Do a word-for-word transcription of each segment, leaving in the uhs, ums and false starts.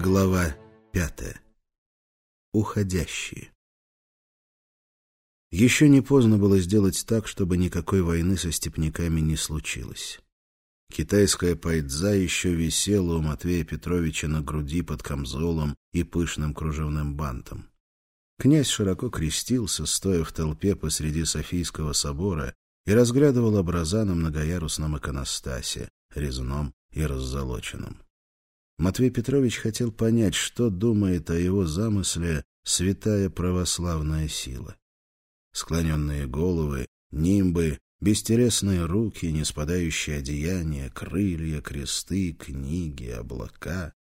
Глава пятая. Уходящие. Еще не поздно было сделать так, чтобы никакой войны со степняками не случилось. Китайская пайдза еще висела у Матвея Петровича на груди под камзолом и пышным кружевным бантом. Князь широко крестился, стоя в толпе посреди Софийского собора, и разглядывал образа на многоярусном иконостасе, резном и раззолоченном. Матвей Петрович хотел понять, что думает о его замысле святая православная сила. Склоненные головы, нимбы, бестелесные руки, неспадающие одеяния, крылья, кресты, книги, облака.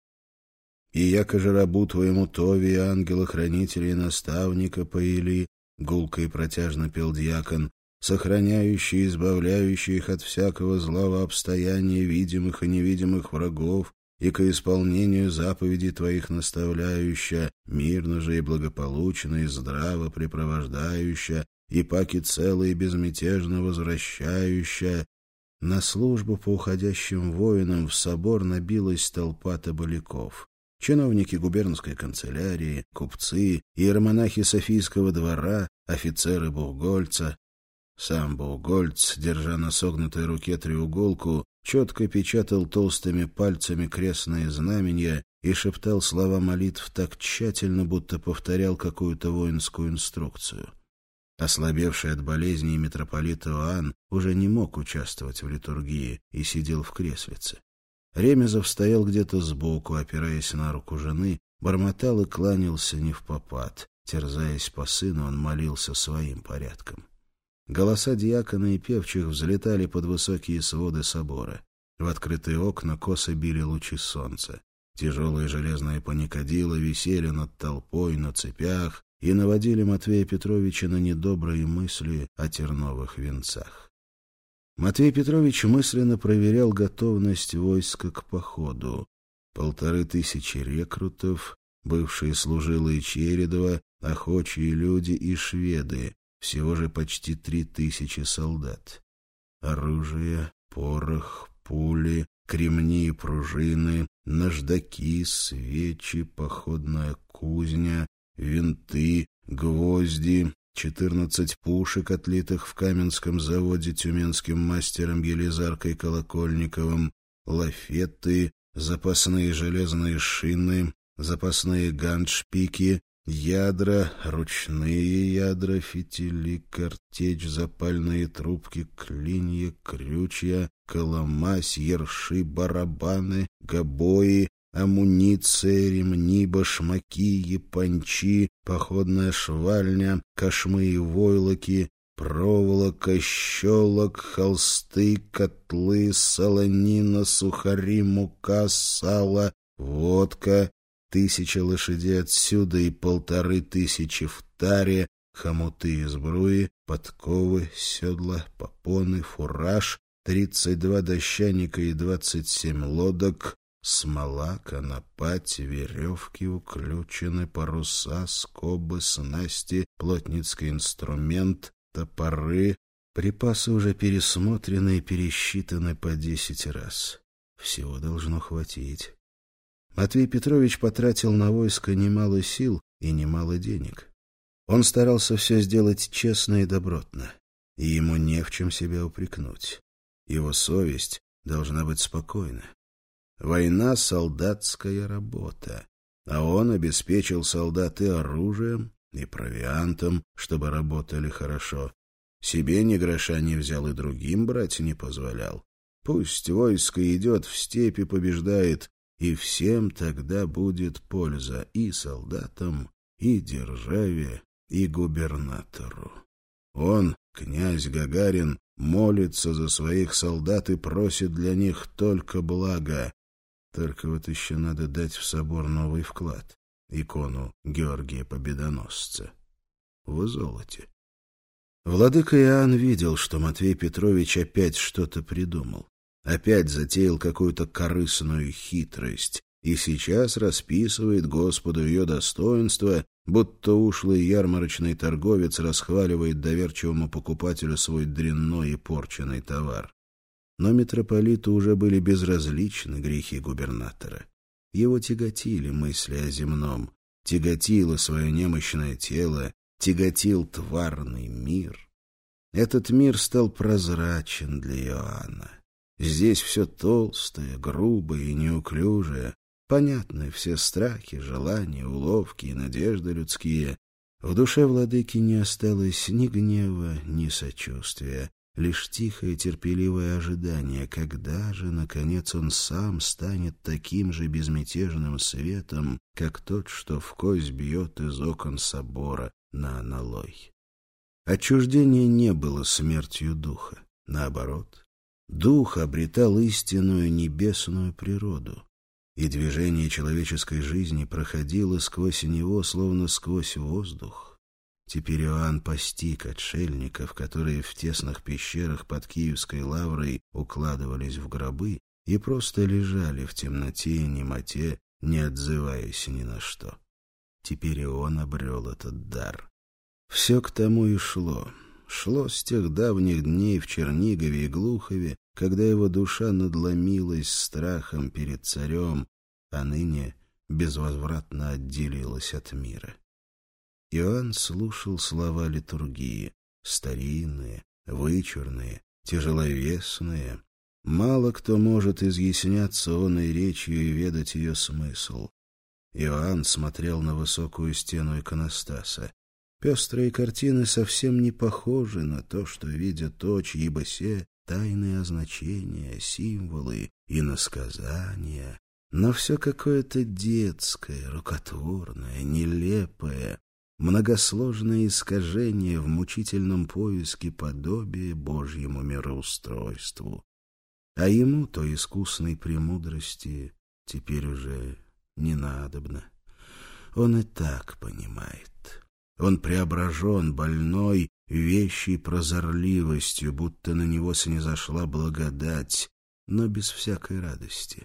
«И яко же рабу твоему Тови, ангела-хранителя и наставника поили», — гулко и протяжно пел дьякон, «сохраняющий и избавляющий их от всякого злого обстояния видимых и невидимых врагов, и ко исполнению заповедей твоих наставляющая, мирно же и благополучно и здраво препровождающая, и паки цело и безмятежно возвращающая». На службу по уходящим воинам в собор набилась толпа табаляков. Чиновники губернской канцелярии, купцы, иеромонахи Софийского двора, офицеры Бугольца. Сам Бугольц, держа на согнутой руке треуголку, четко печатал толстыми пальцами крестные знамения и шептал слова молитв так тщательно, будто повторял какую-то воинскую инструкцию. Ослабевший от болезни митрополит Иоанн уже не мог участвовать в литургии и сидел в креслице. Ремезов стоял где-то сбоку, опираясь на руку жены, бормотал и кланялся невпопад. Терзаясь по сыну, он молился своим порядком. Голоса диакона и певчих взлетали под высокие своды собора. В открытые окна косо били лучи солнца. Тяжелые железные паникадила висели над толпой на цепях и наводили Матвея Петровича на недобрые мысли о терновых венцах. Матвей Петрович мысленно проверял готовность войска к походу. Полторы тысячи рекрутов, бывшие служилые Чередова, охочие люди и шведы, всего же почти три тысячи солдат. Оружие, порох, пули, кремни и пружины, наждаки, свечи, походная кузня, винты, гвозди, четырнадцать пушек, отлитых в Каменском заводе тюменским мастером Елизаркой Колокольниковым, лафеты, запасные железные шины, запасные ганшпики, ядра, ручные ядра, фитили, картечь, запальные трубки, клинья, крючья, коломась, ерши, барабаны, гобои, амуниция, ремни, башмаки, япончи, походная швальня, кошмы и войлоки, проволока, щелок, холсты, котлы, солонина, сухари, мука, сало, водка, тысяча лошадей отсюда и полторы тысячи в таре, хомуты и сбруи, подковы, седла, попоны, фураж, тридцать два дощаника и двадцать семь лодок, смола, конопать, веревки, уключены, паруса, скобы, снасти, плотницкий инструмент, топоры. Припасы уже пересмотрены и пересчитаны по десять раз. Всего должно хватить. Матвей Петрович потратил на войско немало сил и немало денег. Он старался все сделать честно и добротно, и ему не в чем себя упрекнуть. Его совесть должна быть спокойна. Война — солдатская работа, а он обеспечил солдат и оружием, и провиантом, чтобы работали хорошо. Себе ни гроша не взял и другим брать не позволял. Пусть войско идет в степь и побеждает, и всем тогда будет польза и солдатам, и державе, и губернатору. Он, князь Гагарин, молится за своих солдат и просит для них только блага. Только вот еще надо дать в собор новый вклад, икону Георгия Победоносца, в золоте. Владыка Иоанн видел, что Матвей Петрович опять что-то придумал. Опять затеял какую-то корыстную хитрость и сейчас расписывает Господу ее достоинство, будто ушлый ярмарочный торговец расхваливает доверчивому покупателю свой дрянной и порченный товар. Но митрополиту уже были безразличны грехи губернатора. Его тяготили мысли о земном, тяготило свое немощное тело, тяготил тварный мир. Этот мир стал прозрачен для Иоанна. Здесь все толстое, грубое и неуклюжее, понятны все страхи, желания, уловки и надежды людские. В душе владыки не осталось ни гнева, ни сочувствия, лишь тихое терпеливое ожидание, когда же, наконец, он сам станет таким же безмятежным светом, как тот, что вкось бьет из окон собора на аналой. Отчуждение не было смертью духа. Наоборот, дух обретал истинную небесную природу, и движение человеческой жизни проходило сквозь него, словно сквозь воздух. Теперь Иоанн постиг отшельников, которые в тесных пещерах под Киевской лаврой укладывались в гробы и просто лежали в темноте и немоте, не отзываясь ни на что. Теперь и он обрел этот дар. Все к тому и шло. Шло с тех давних дней в Чернигове и Глухове, когда его душа надломилась страхом перед царем, а ныне безвозвратно отделилась от мира. Иоанн слушал слова литургии, старинные, вычурные, тяжеловесные. Мало кто может изъясняться оной речью и ведать ее смысл. Иоанн смотрел на высокую стену иконостаса. Пестрые картины совсем не похожи на то, что видят очи, ибо се тайные означения, символы и насказания, но все какое-то детское, рукотворное, нелепое, многосложное искажение в мучительном поиске подобия Божьему мироустройству. А ему, той искусной премудрости, теперь уже не надобно. Он и так понимает. Он преображен, больной, вещей прозорливостью, будто на него снизошла благодать, но без всякой радости.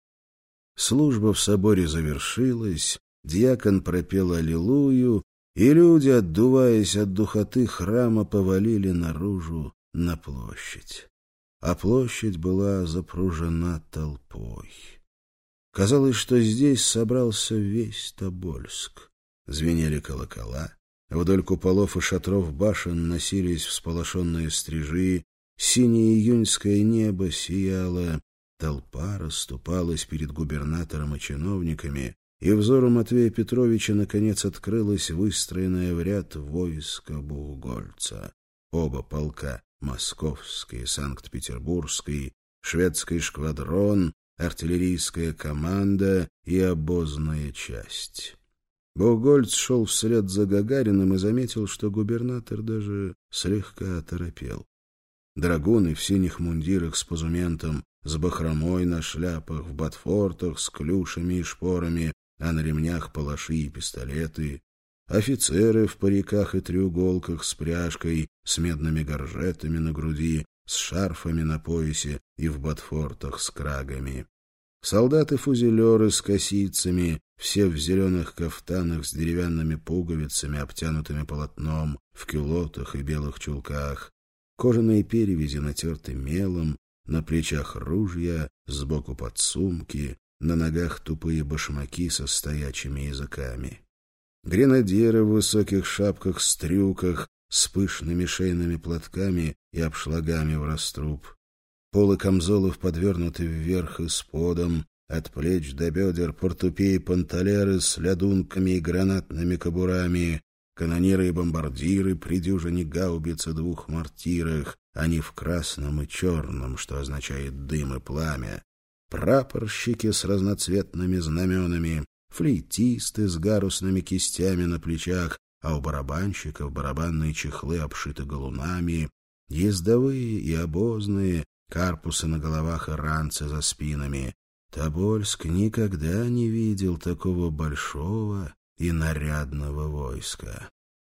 Служба в соборе завершилась, диакон пропел аллилуйю, и люди, отдуваясь от духоты храма, повалили наружу на площадь. А площадь была запружена толпой. Казалось, что здесь собрался весь Тобольск. Звенели колокола, вдоль куполов и шатров башен носились всполошенные стрижи, синее июньское небо сияло, толпа расступалась перед губернатором и чиновниками, и взору Матвея Петровича наконец открылось выстроенное в ряд войско Бугольца. Оба полка — московский, санкт-петербургский, шведский шквадрон, артиллерийская команда и обозная часть. Бугольц шел вслед за Гагариным и заметил, что губернатор даже слегка оторопел. Драгуны в синих мундирах с позументом, с бахромой на шляпах, в ботфортах, с клюшами и шпорами, а на ремнях палаши и пистолеты. Офицеры в париках и треуголках с пряжкой, с медными горжетами на груди, с шарфами на поясе и в ботфортах с крагами. Солдаты-фузелеры с косицами, все в зеленых кафтанах с деревянными пуговицами, обтянутыми полотном, в кюлотах и белых чулках. Кожаные перевязи натерты мелом, на плечах ружья, сбоку подсумки, на ногах тупые башмаки со стоячими языками. Гренадеры в высоких шапках-стрюках с пышными шейными платками и обшлагами в раструб. Полы камзолов подвернуты вверх и сподом, от плеч до бедер портупеи-панталеры с лядунками и гранатными кобурами, канониры и бомбардиры при дюжине гаубиц и двух мортирах, они в красном и черном, что означает дым и пламя, прапорщики с разноцветными знаменами, флейтисты с гарусными кистями на плечах, а у барабанщиков барабанные чехлы обшиты галунами, ездовые и обозные, карпусы на головах и ранцы за спинами. Тобольск никогда не видел такого большого и нарядного войска.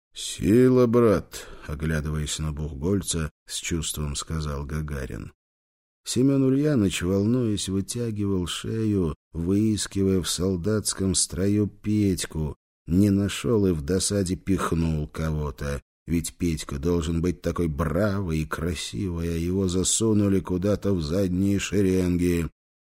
«Сила, брат!» — оглядываясь на Бугольца, с чувством сказал Гагарин. Семен Ульяныч, волнуясь, вытягивал шею, выискивая в солдатском строю Петьку. Не нашел и в досаде пихнул кого-то. Ведь Петька должен быть такой бравый и красивый, а его засунули куда-то в задние шеренги.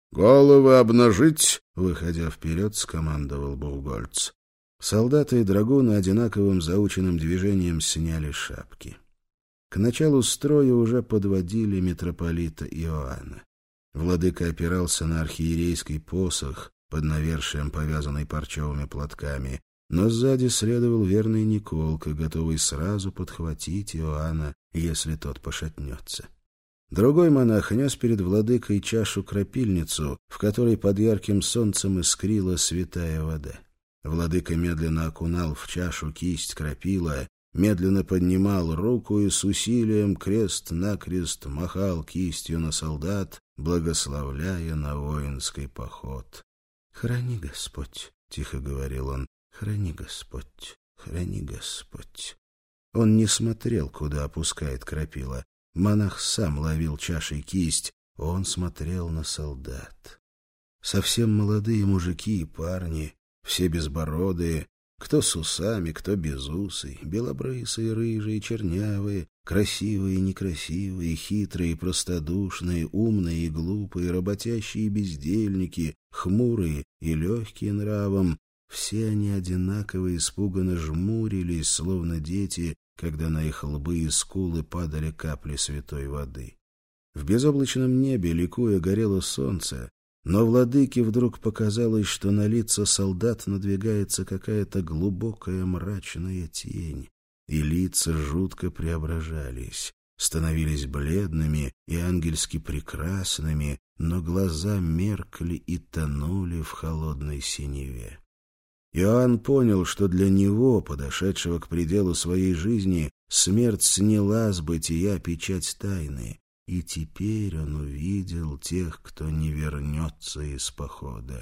Головы обнажить!» — выходя вперед, скомандовал Бухгольц. Солдаты и драгуны одинаковым заученным движением сняли шапки. К началу строя уже подводили митрополита Иоанна. Владыка опирался на архиерейский посох, под навершием повязанный парчевыми платками, но сзади следовал верный Николка, готовый сразу подхватить Иоанна, если тот пошатнется. Другой монах нес перед владыкой чашу-крапильницу, в которой под ярким солнцем искрила святая вода. Владыка медленно окунал в чашу кисть крапила, медленно поднимал руку и с усилием крест-накрест махал кистью на солдат, благословляя на воинский поход. «Храни, Господь!» — тихо говорил он. «Храни, Господь! Храни, Господь!» Он не смотрел, куда опускает крапила. Монах сам ловил чашей кисть, он смотрел на солдат. Совсем молодые мужики и парни, все безбородые, кто с усами, кто без усой, белобрысые, рыжие, чернявые, красивые и некрасивые, хитрые и простодушные, умные и глупые, работящие и бездельники, хмурые и легкие нравом, все они одинаково испуганно жмурились, словно дети, когда на их лбы и скулы падали капли святой воды. В безоблачном небе, ликуя, горело солнце, но владыке вдруг показалось, что на лица солдат надвигается какая-то глубокая мрачная тень, и лица жутко преображались, становились бледными и ангельски прекрасными, но глаза меркли и тонули в холодной синеве. Иоанн понял, что для него, подошедшего к пределу своей жизни, смерть сняла с бытия печать тайны, и теперь он увидел тех, кто не вернется из похода.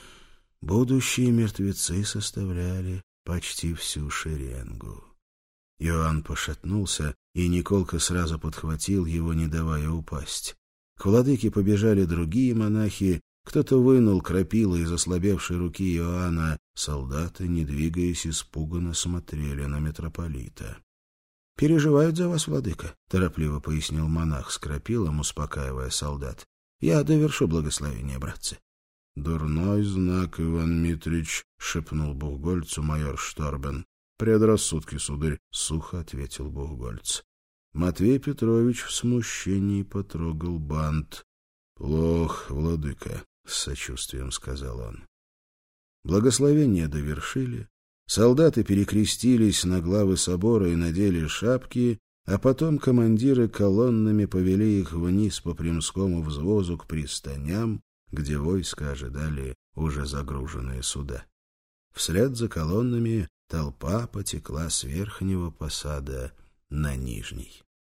Будущие мертвецы составляли почти всю шеренгу. Иоанн пошатнулся, и Николка сразу подхватил его, не давая упасть. К владыке побежали другие монахи, кто-то вынул крапило из ослабевшей руки Иоанна. Солдаты, не двигаясь, испуганно смотрели на митрополита. — Переживают за вас, владыка, — торопливо пояснил монах с крапилом, успокаивая солдат. — Я довершу благословение, братцы. — Дурной знак, Иван Митрич, — шепнул Бухгольцу майор Шторбен. — Предрассудки, сударь, — сухо ответил Бухгольц. Матвей Петрович в смущении потрогал бант. — Плох, владыка, — с сочувствием сказал он. Благословение довершили. Солдаты перекрестились на главы собора и надели шапки, а потом командиры колоннами повели их вниз по Примскому взвозу к пристаням, где войска ожидали уже загруженные суда. Вслед за колоннами толпа потекла с верхнего посада на нижний.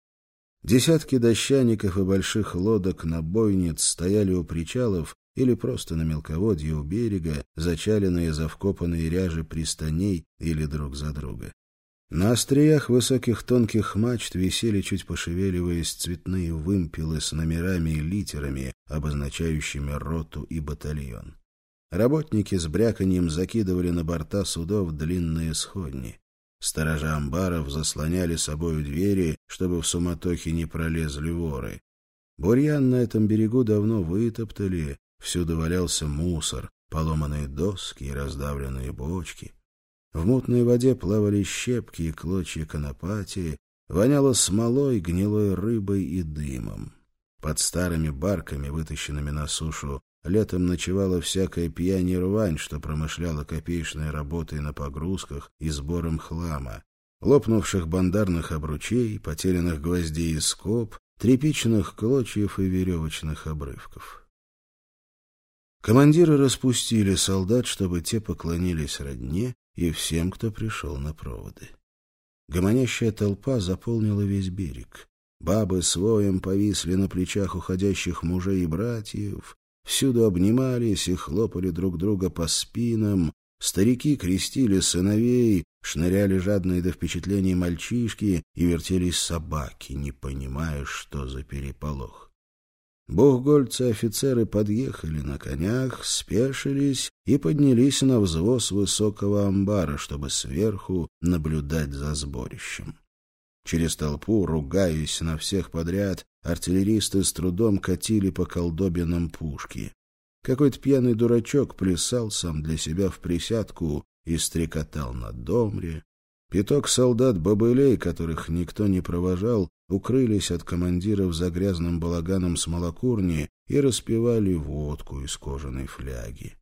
Десятки дощаников и больших лодок на бойниц стояли у причалов или просто на мелководье у берега, зачаленные за вкопанные ряжи пристаней или друг за друга. На остриях высоких тонких мачт висели, чуть пошевеливаясь, цветные вымпелы с номерами и литерами, обозначающими роту и батальон. Работники с бряканьем закидывали на борта судов длинные сходни. Сторожа амбаров заслоняли собою двери, чтобы в суматохе не пролезли воры. Бурьян на этом берегу давно вытоптали, всюду валялся мусор, поломанные доски и раздавленные бочки. В мутной воде плавали щепки и клочья конопати, воняло смолой, гнилой рыбой и дымом. Под старыми барками, вытащенными на сушу, летом ночевала всякая пьянь и рвань, что промышляла копеечной работой на погрузках и сбором хлама, лопнувших бандарных обручей, потерянных гвоздей и скоб, тряпичных клочьев и веревочных обрывков. Командиры распустили солдат, чтобы те поклонились родне и всем, кто пришел на проводы. Гомонящая толпа заполнила весь берег. Бабы с воем повисли на плечах уходящих мужей и братьев, всюду обнимались и хлопали друг друга по спинам, старики крестили сыновей, шныряли жадные до впечатлений мальчишки и вертелись собаки, не понимая, что за переполох. Бухгольцы-офицеры подъехали на конях, спешились и поднялись на взвоз высокого амбара, чтобы сверху наблюдать за сборищем. Через толпу, ругаясь на всех подряд, артиллеристы с трудом катили по колдобинам пушки. Какой-то пьяный дурачок плясал сам для себя в присядку и стрекотал на домре. Пяток солдат-бобылей, которых никто не провожал, укрылись от командиров за грязным балаганом смолокурни и распивали водку из кожаной фляги.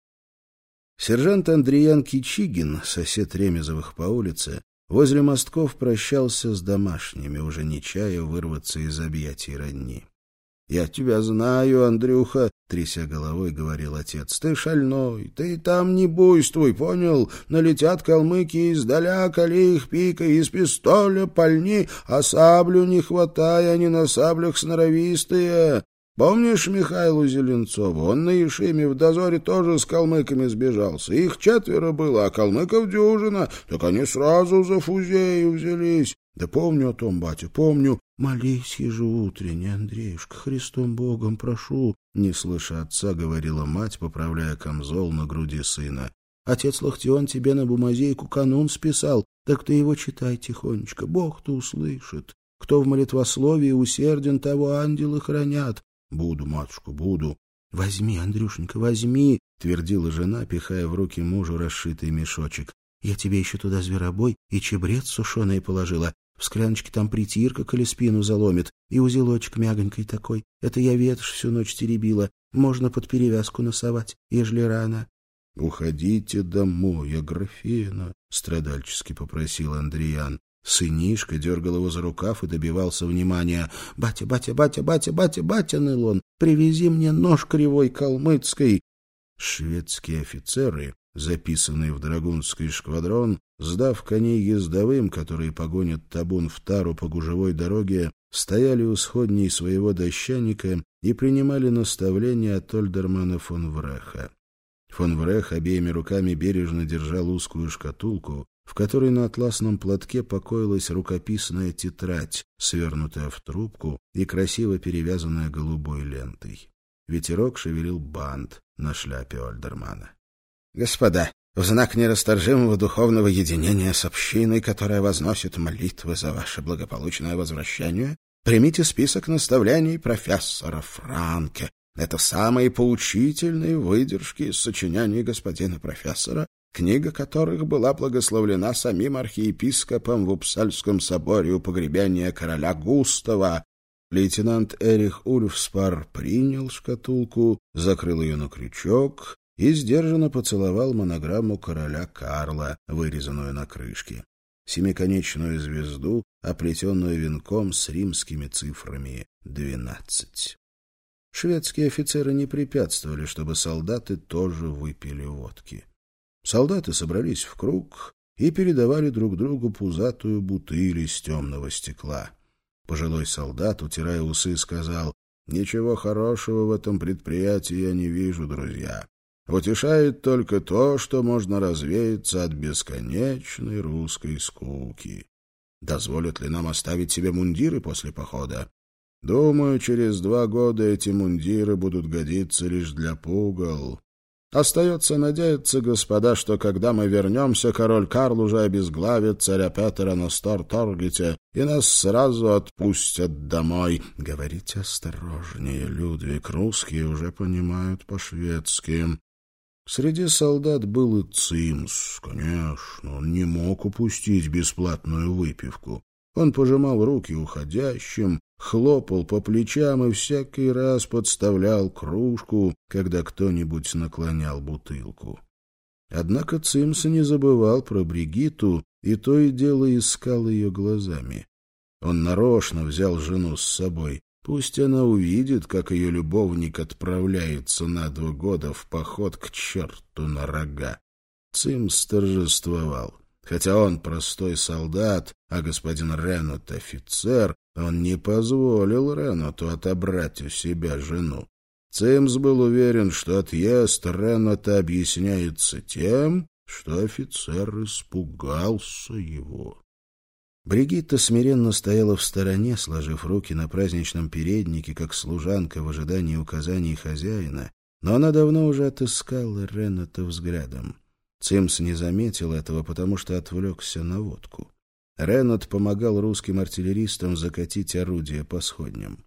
Сержант Андриян Кичигин, сосед Ремезовых по улице, возле мостков прощался с домашними, уже не чая вырваться из объятий родни. — Я тебя знаю, Андрюха, — тряся головой, говорил отец. — Ты шальной, ты там не буйствуй, понял? Налетят калмыки издаля, коли их пикой, из пистоля пальни, а саблю не хватай, они на саблях сноровистые. Помнишь Михаилу Зеленцову? Он на Ишиме в дозоре тоже с калмыками сбежался. Их четверо было, а калмыков дюжина. Так они сразу за фузею взялись. Да помню о том, батя, помню. Молись ежеутренне, Андреюшка, Христом Богом прошу. Не слыша отца, говорила мать, поправляя камзол на груди сына. Отец Лахтион тебе на бумазейку канун списал. Так ты его читай тихонечко, Бог-то услышит. Кто в молитвословии усерден, того ангелы хранят. Буду, матушка, буду. — Возьми, Андрюшенька, возьми, — твердила жена, пихая в руки мужу расшитый мешочек. — Я тебе еще туда зверобой и чебрец сушеный положила. В скляночке там притирка, коли спину заломит, и узелочек мягонький такой. Это я ветошь всю ночь теребила. Можно под перевязку носовать, ежели рано. — Уходите домой, Аграфена, — страдальчески попросил Андриян. Сынишка дергал его за рукав и добивался внимания. «Батя, батя, батя, батя, батя, батя!» — ныл он. «Привези мне нож кривой калмыцкой!» Шведские офицеры, записанные в драгунский шквадрон, сдав коней ездовым, которые погонят табун в тару по гужевой дороге, стояли у сходней своего дощаника и принимали наставления от Ольдермана фон Вреха. Фон Врех обеими руками бережно держал узкую шкатулку, в которой на атласном платке покоилась рукописная тетрадь, свернутая в трубку и красиво перевязанная голубой лентой. Ветерок шевелил бант на шляпе Ольдермана. — Господа, в знак нерасторжимого духовного единения с общиной, которая возносит молитвы за ваше благополучное возвращение, примите список наставлений профессора Франке. Это самые поучительные выдержки из сочинений господина профессора, книга которых была благословлена самим архиепископом в Упсальском соборе у погребения короля Густава. Лейтенант Эрих Ульфспар принял шкатулку, закрыл ее на крючок и сдержанно поцеловал монограмму короля Карла, вырезанную на крышке, семиконечную звезду, оплетенную венком с римскими цифрами двенадцать. Шведские офицеры не препятствовали, чтобы солдаты тоже выпили водки. Солдаты собрались в круг и передавали друг другу пузатую бутыль из темного стекла. Пожилой солдат, утирая усы, сказал: «Ничего хорошего в этом предприятии я не вижу, друзья. Утешает только то, что можно развеяться от бесконечной русской скуки. Дозволят ли нам оставить себе мундиры после похода? Думаю, через два года эти мундиры будут годиться лишь для пугал. Остается надеяться, господа, что когда мы вернемся, король Карл уже обезглавит царя Петра на Сторторгете, и нас сразу отпустят домой. Говорите осторожнее, Людвиг, русские уже понимают по-шведски». Среди солдат был и Цимс. Конечно, он не мог упустить бесплатную выпивку. Он пожимал руки уходящим, хлопал по плечам и всякий раз подставлял кружку, когда кто-нибудь наклонял бутылку. Однако Цимс не забывал про Бригитту и то и дело искал ее глазами. Он нарочно взял жену с собой. Пусть она увидит, как ее любовник отправляется на два года в поход к черту на рога. Цимс торжествовал. Хотя он простой солдат, а господин Реннот — офицер, он не позволил Ренноту отобрать у себя жену. Цимс был уверен, что отъезд Реннота объясняется тем, что офицер испугался его. Бригитта смиренно стояла в стороне, сложив руки на праздничном переднике, как служанка в ожидании указаний хозяина, но она давно уже отыскала Реннота взглядом. Цимс не заметил этого, потому что отвлекся на водку. Реннот помогал русским артиллеристам закатить орудия по сходням.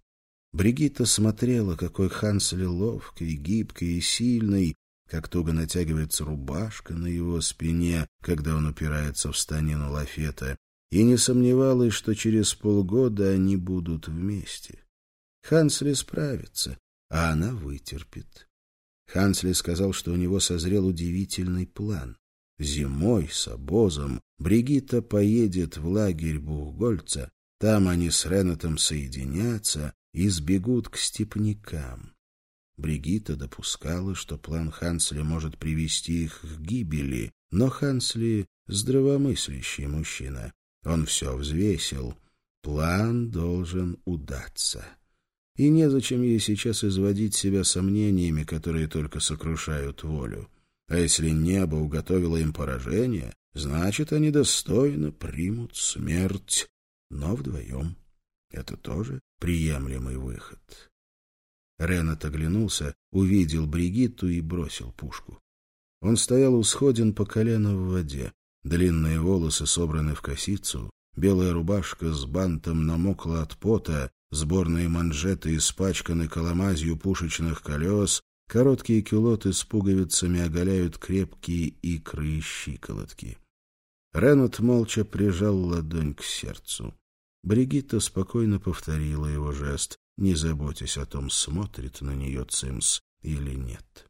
Бригитта смотрела, какой Хансли ловкий, гибкий и сильный, как туго натягивается рубашка на его спине, когда он упирается в станину лафета, и не сомневалась, что через полгода они будут вместе. Хансли справится, а она вытерпит. Хансли сказал, что у него созрел удивительный план. Зимой с обозом Бригитта поедет в лагерь Бухгольца, там они с Ренатом соединятся и сбегут к степнякам. Бригитта допускала, что план Хансли может привести их к гибели, но Хансли — здравомыслящий мужчина. Он все взвесил. План должен удаться. И незачем ей сейчас изводить себя сомнениями, которые только сокрушают волю. А если небо уготовило им поражение, значит, они достойно примут смерть, но вдвоем. Это тоже приемлемый выход. Ренат оглянулся, увидел Бригитту и бросил пушку. Он стоял у сходин по колено в воде. Длинные волосы собраны в косицу, белая рубашка с бантом намокла от пота, сборные манжеты испачканы коломазью пушечных колес, короткие кюлоты с пуговицами оголяют крепкие икры и щиколотки. Ренат молча прижал ладонь к сердцу. Бригитта спокойно повторила его жест, не заботясь о том, смотрит на нее Цимс или нет.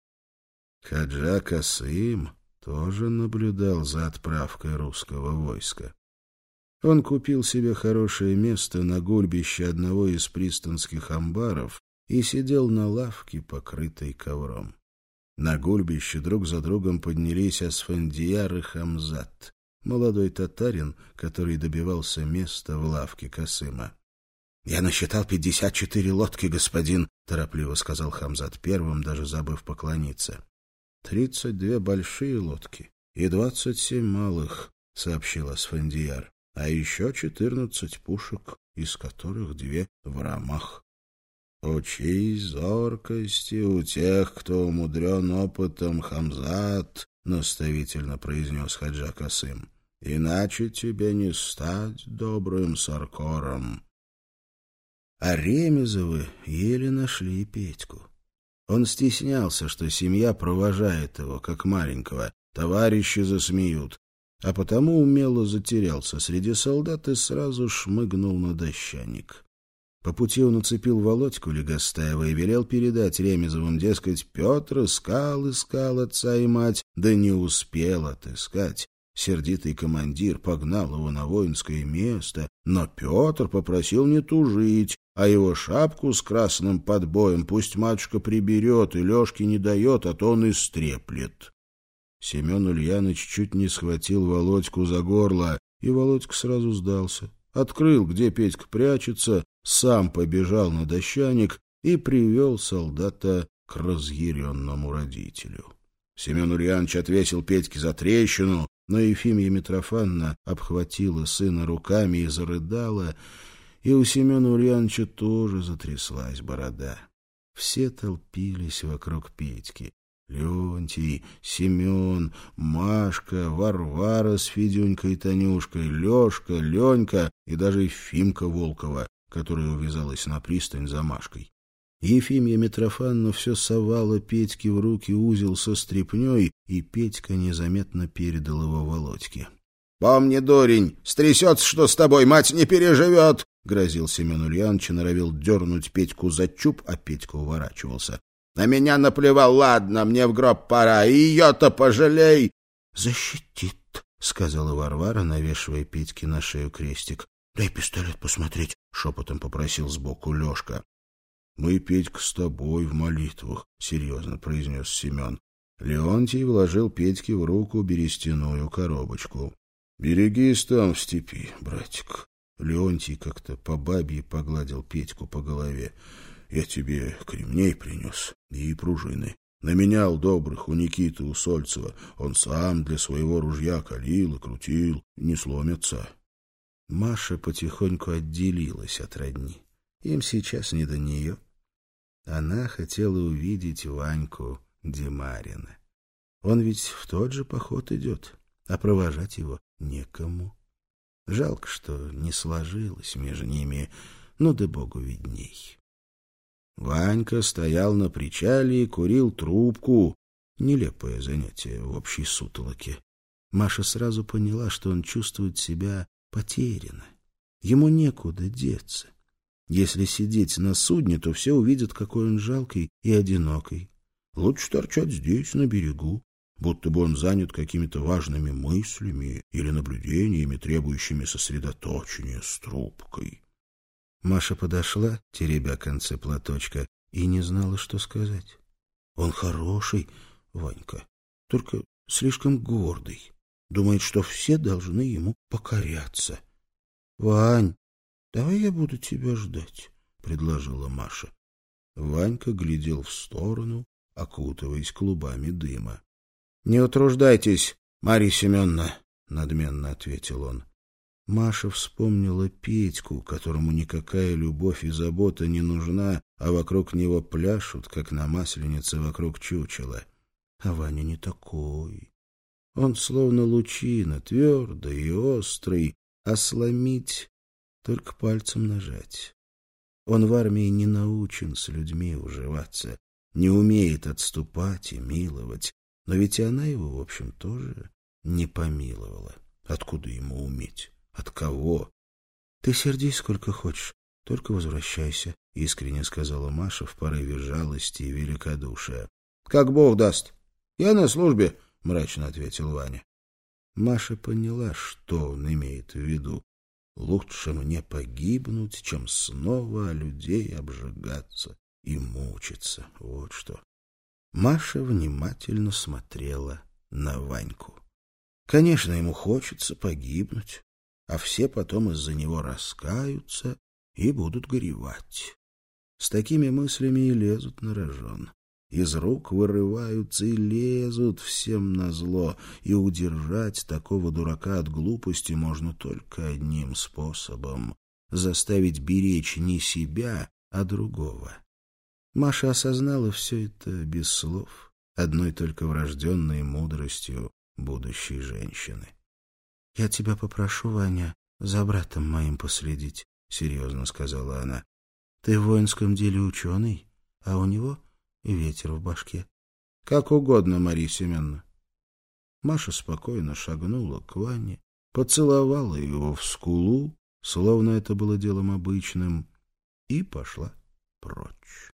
Хаджа Касым тоже наблюдал за отправкой русского войска. Он купил себе хорошее место на гульбище одного из пристанских амбаров и сидел на лавке, покрытой ковром. На гульбище друг за другом поднялись Асфандияр и Хамзат, молодой татарин, который добивался места в лавке Касыма. — Я насчитал пятьдесят четыре лодки, господин, — торопливо сказал Хамзат первым, даже забыв поклониться. — Тридцать две большие лодки и двадцать семь малых, — сообщил Асфандияр, — а еще четырнадцать пушек, из которых две в рамах. — Учись зоркости у тех, кто умудрен опытом, Хамзат, — наставительно произнес Хаджа Касым, — иначе тебе не стать добрым саркором. А Ремезовы еле нашли Петьку. Он стеснялся, что семья провожает его, как маленького, товарищи засмеют, а потому умело затерялся среди солдат и сразу шмыгнул на дощаник. По пути он уцепил Володьку Легостаева и велел передать Ремезовым, дескать, Петр искал, искал отца и мать, да не успел отыскать. Сердитый командир погнал его на воинское место, но Петр попросил не тужить, а его шапку с красным подбоем пусть матушка приберет и Лешке не дает, а то он истреплет. Семен Ульяныч чуть не схватил Володьку за горло, и Володька сразу сдался. Открыл, где Петька прячется, сам побежал на дощаник и привел солдата к разъяренному родителю. Семен Ульяныч отвесил Петьке за трещину, но Ефимья Митрофановна обхватила сына руками и зарыдала, и у Семена Ульяновича тоже затряслась борода. Все толпились вокруг Петьки. Леонтий, Семен, Машка, Варвара с Федюнькой и Танюшкой, Лешка, Ленька и даже Ефимка Волкова, которая увязалась на пристань за Машкой. Ефимья Митрофановна все совала Петьке в руки узел со стряпней, и Петька незаметно передал его Володьке. — Помни, дурень, стрясется, что с тобой, мать не переживет! — грозил Семен Ульянович и норовил дернуть Петьку за чуб, а Петька уворачивался. — На меня наплевал, ладно, мне в гроб пора, и ее-то пожалей! — Защитит, — сказала Варвара, навешивая Петьке на шею крестик. — Дай пистолет посмотреть, — шепотом попросил сбоку Лешка. — Мы, Петька, с тобой в молитвах, — серьезно произнес Семен. Леонтий вложил Петьке в руку берестяную коробочку. — Берегись там в степи, братик. Леонтий как-то по бабье погладил Петьку по голове. — Я тебе кремней принес и пружины. Наменял добрых у Никиты Усольцева. Он сам для своего ружья калил и крутил, не сломятся. Маша потихоньку отделилась от родни. Им сейчас не до нее. Она хотела увидеть Ваньку Демарина. Он ведь в тот же поход идет, а провожать его некому. Жалко, что не сложилось между ними, ну да богу видней. Ванька стоял на причале и курил трубку. Нелепое занятие в общей сутолоке. Маша сразу поняла, что он чувствует себя потерянно. Ему некуда деться. Если сидеть на судне, то все увидят, какой он жалкий и одинокий. Лучше торчать здесь, на берегу, будто бы он занят какими-то важными мыслями или наблюдениями, требующими сосредоточения с трубкой. Маша подошла, теребя концы платочка, и не знала, что сказать. Он хороший, Ванька, только слишком гордый. Думает, что все должны ему покоряться. — Вань, давай я буду тебя ждать, — предложила Маша. Ванька глядел в сторону, окутываясь клубами дыма. — Не утруждайтесь, Марья Семеновна, — надменно ответил он. Маша вспомнила Петьку, которому никакая любовь и забота не нужна, а вокруг него пляшут, как на Масленице вокруг чучела. А Ваня не такой. Он словно лучина, твердый и острый, а сломить — только пальцем нажать. Он в армии не научен с людьми уживаться, не умеет отступать и миловать, но ведь и она его, в общем, тоже не помиловала. Откуда ему уметь? От кого? — Ты сердись сколько хочешь, только возвращайся, — искренне сказала Маша в порыве жалости и великодушия. — Как Бог даст. Я на службе, — мрачно ответил Ваня. Маша поняла, что он имеет в виду. Лучше мне погибнуть, чем снова о людей обжигаться и мучиться. Вот что. Маша внимательно смотрела на Ваньку. Конечно, ему хочется погибнуть, а все потом из-за него раскаются и будут горевать. С такими мыслями и лезут на рожон. Из рук вырываются и лезут всем назло, и удержать такого дурака от глупости можно только одним способом — заставить беречь не себя, а другого. Маша осознала все это без слов, одной только врожденной мудростью будущей женщины. — Я тебя попрошу, Ваня, за братом моим последить, — серьезно сказала она. — Ты в воинском деле ученый, а у него ветер в башке. — Как угодно, Марья Семеновна. Маша спокойно шагнула к Ване, поцеловала его в скулу, словно это было делом обычным, и пошла прочь.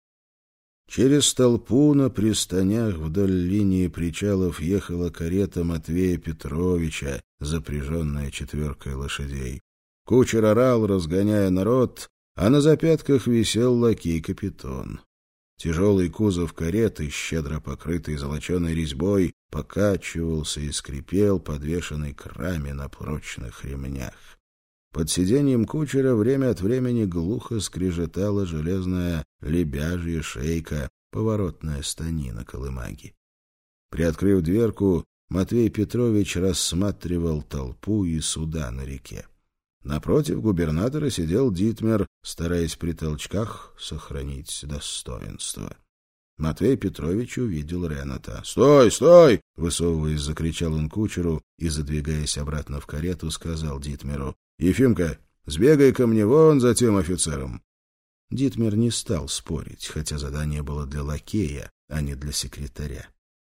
Через толпу на пристанях вдоль линии причалов ехала карета Матвея Петровича, запряженная четверкой лошадей. Кучер орал, разгоняя народ, а на запятках висел лакей-капитон. Тяжелый кузов кареты, щедро покрытый золоченой резьбой, покачивался и скрипел, подвешенный к раме на прочных ремнях. Под сиденьем кучера время от времени глухо скрежетала железная лебяжья шейка, поворотная станина колымаги. Приоткрыв дверку, Матвей Петрович рассматривал толпу и суда на реке. Напротив губернатора сидел Дитмер, стараясь при толчках сохранить достоинство. Матвей Петрович увидел Рената. — Стой, стой! — высовываясь, закричал он кучеру и, задвигаясь обратно в карету, сказал Дитмеру: — Ефимка, сбегай ко мне вон за тем офицером. Дитмер не стал спорить, хотя задание было для лакея, а не для секретаря.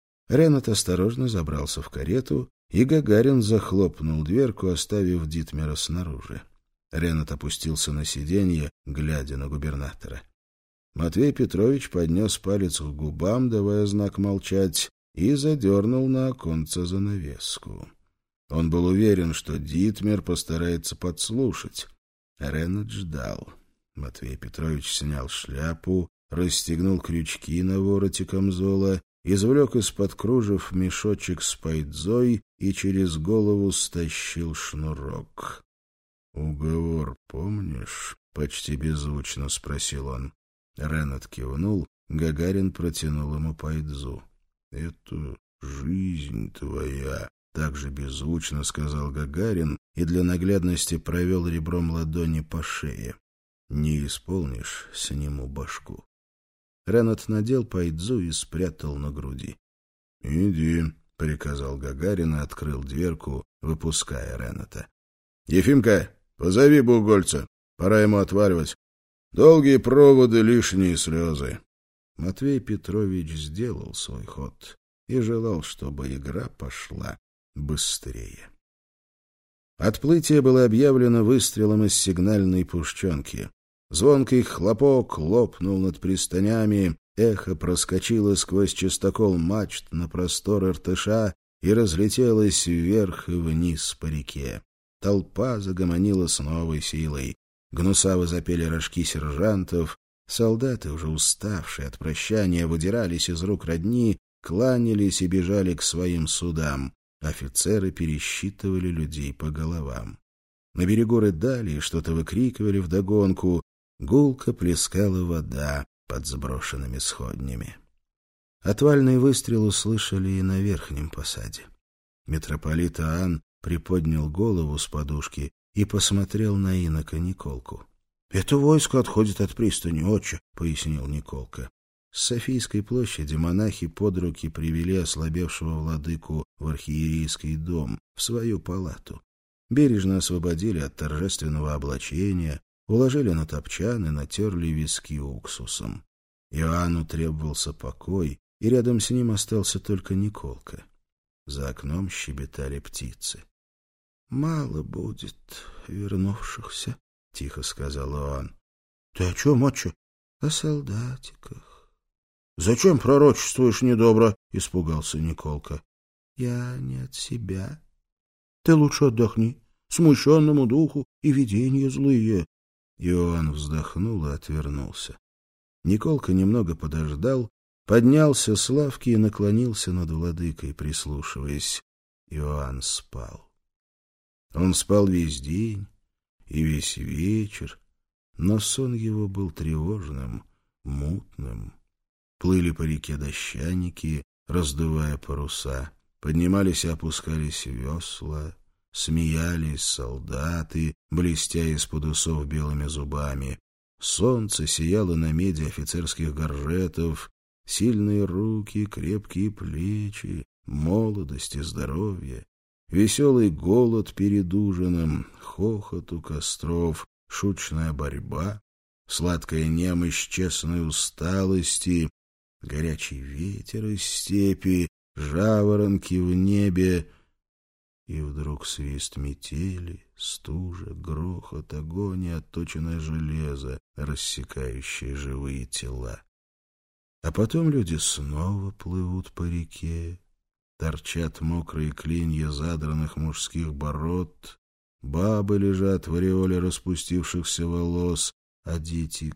Ренат осторожно забрался в карету, и Гагарин захлопнул дверку, оставив Дитмера снаружи. Ренат опустился на сиденье, глядя на губернатора. Матвей Петрович поднес палец к губам, давая знак молчать, и задернул на оконце занавеску. Он был уверен, что Дитмер постарается подслушать. Ренат ждал. Матвей Петрович снял шляпу, расстегнул крючки на вороте камзола, извлек из-под кружев мешочек с пайдзой и через голову стащил шнурок. — Уговор помнишь? — почти беззвучно спросил он. Ренат кивнул, Гагарин протянул ему пайдзу. — Это жизнь твоя, — также беззвучно сказал Гагарин и для наглядности провел ребром ладони по шее. — Не исполнишь — сниму башку. Ренат надел пайдзу и спрятал на груди. — Иди, — приказал Гагарин и открыл дверку, выпуская Рената. — Ефимка, позови бугольца, пора ему отваливать. Долгие проводы, лишние слезы. Матвей Петрович сделал свой ход и желал, чтобы игра пошла быстрее. Отплытие было объявлено выстрелом из сигнальной пушченки. Звонкий хлопок лопнул над пристанями, эхо проскочило сквозь частокол мачт на простор Иртыша и разлетелось вверх и вниз по реке. Толпа загомонила с новой силой. Гнусаво запели рожки сержантов. Солдаты, уже уставшие от прощания, выдирались из рук родни, кланялись и бежали к своим судам. Офицеры пересчитывали людей по головам. На берегу рыдали и что-то выкрикивали вдогонку. Гулко плескала вода под сброшенными сходнями. Отвальный выстрел услышали и на верхнем посаде. Митрополит Иоанн приподнял голову с подушки и посмотрел на инока Николку. — Это войско отходит от пристани, отче, — пояснил Николка. С Софийской площади монахи под руки привели ослабевшего владыку в архиерейский дом, в свою палату. Бережно освободили от торжественного облачения, уложили на топчан и натерли виски уксусом. Иоанну требовался покой, и рядом с ним остался только Николка. За окном щебетали птицы. — Мало будет вернувшихся, — тихо сказал Иоанн. — Ты о чем, отче? — О солдатиках. — Зачем пророчествуешь недобро? — испугался Николка. — Я не от себя. Ты лучше отдохни. Смущенному духу и видения злые. Иоанн вздохнул и отвернулся. Николка немного подождал, поднялся с лавки и наклонился над владыкой, прислушиваясь. Иоанн спал. Он спал весь день и весь вечер, но сон его был тревожным, мутным. Плыли по реке дощаники, раздувая паруса, поднимались и опускались весла, смеялись солдаты, блестя из-под усов белыми зубами. Солнце сияло на меди офицерских горжетов, сильные руки, крепкие плечи, молодость и здоровье, веселый голод перед ужином, хохот у костров, шуточная борьба, сладкая немощь честной усталости, горячий ветер из степи, жаворонки в небе, и вдруг свист метели, стужа, грохот, огонь и отточенное железо, рассекающее живые тела. А потом люди снова плывут по реке, торчат мокрые клинья задранных мужских бород, бабы лежат в ореоле распустившихся волос, а дети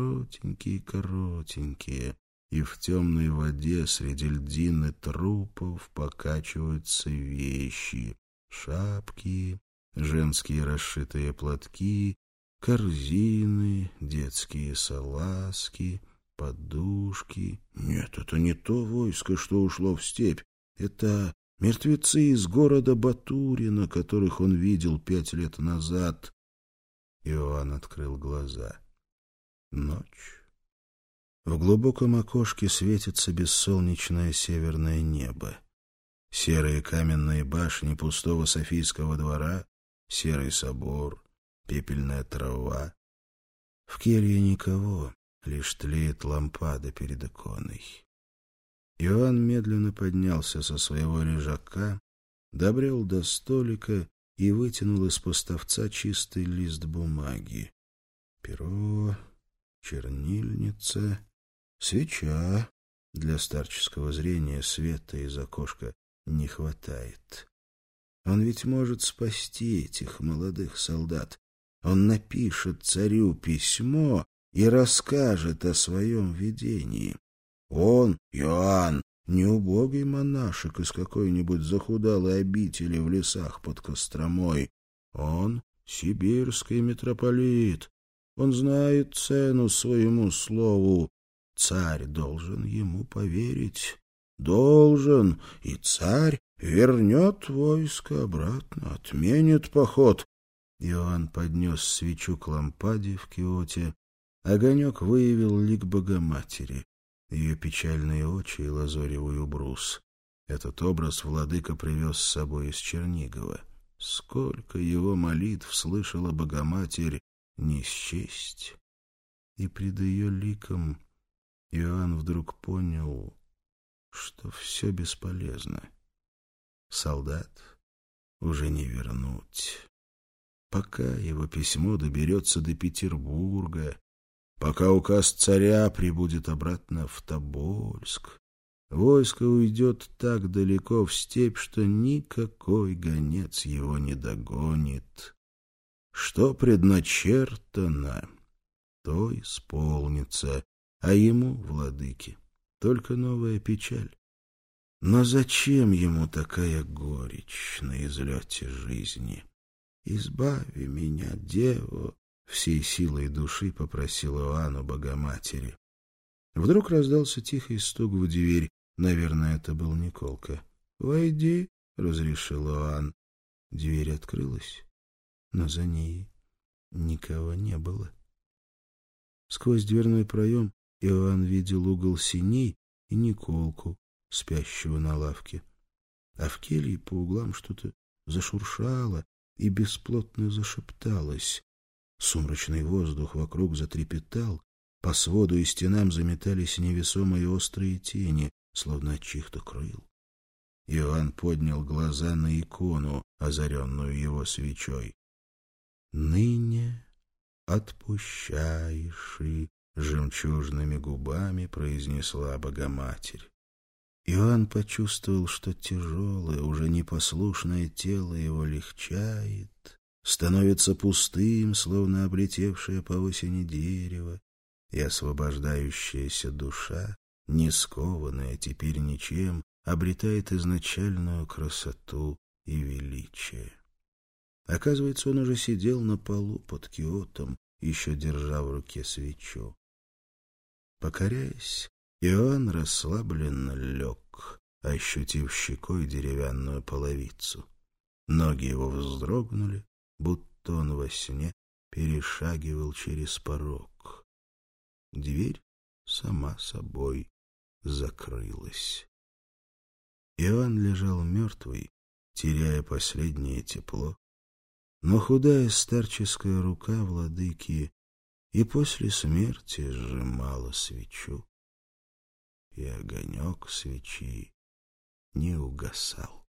коротенькие-коротенькие, и в темной воде среди льдин и трупов покачиваются вещи, шапки, женские расшитые платки, корзины, детские салазки, подушки. Нет, это не то войско, что ушло в степь. Это мертвецы из города Батурина, которых он видел пять лет назад. Иоанн открыл глаза. Ночь. В глубоком окошке светится бессолнечное северное небо. Серые каменные башни пустого Софийского двора, серый собор, пепельная трава. В келье никого, лишь тлеет лампада перед иконой. Иоанн медленно поднялся со своего лежака, добрел до столика и вытянул из поставца чистый лист бумаги. Перо, чернильница, свеча. Для старческого зрения света из окошка не хватает. Он ведь может спасти этих молодых солдат. Он напишет царю письмо и расскажет о своем видении. Он, Иоанн, не убогий монашек из какой-нибудь захудалой обители в лесах под Костромой. Он сибирский митрополит. Он знает цену своему слову. Царь должен ему поверить. Должен, и царь вернет войско обратно, отменит поход. Иоанн поднес свечу к лампаде в киоте. Огонек выявил лик Богоматери, ее печальные очи и лазоревый убрус. Этот образ владыка привез с собой из Чернигова. Сколько его молитв слышала Богоматерь, не счесть. и пред ее ликом Иоанн вдруг понял, что все бесполезно. Солдат уже не вернуть. Пока его письмо доберется до Петербурга, пока указ царя прибудет обратно в Тобольск, войско уйдет так далеко в степь, что никакой гонец его не догонит. Что предначертано, то исполнится, а ему, владыке, только новая печаль. Но зачем ему такая горечь на излете жизни? «Избави меня, Дева!» — всей силой души попросил Иоанн у Богоматери. Вдруг раздался тихий стук в дверь. Наверное, это был Николка. «Войди», — разрешил Иоанн. Дверь открылась, но за ней никого не было. Сквозь дверной проем Иоанн видел угол сеней и Николку, спящего на лавке. А в келье по углам что-то зашуршало и бесплотно зашепталось. Сумрачный воздух вокруг затрепетал, по своду и стенам заметались невесомые острые тени, словно от чьих-то крыл. Иоанн поднял глаза на икону, озаренную его свечой. «Ныне отпущаешь и...» — жемчужными губами произнесла Богоматерь. Иоанн почувствовал, что тяжелое, уже непослушное тело его легчает, становится пустым, словно облетевшее по осени дерево, и освобождающаяся душа, не скованная теперь ничем, обретает изначальную красоту и величие. Оказывается, он уже сидел на полу под киотом, еще держа в руке свечу. Покоряясь, Иоанн расслабленно лег, ощутив щекой деревянную половицу. Ноги его вздрогнули, будто он во сне перешагивал через порог. Дверь сама собой закрылась. Иоанн лежал мертвый, теряя последнее тепло, но худая старческая рука владыки и после смерти сжимала свечу, и огонек свечи не угасал.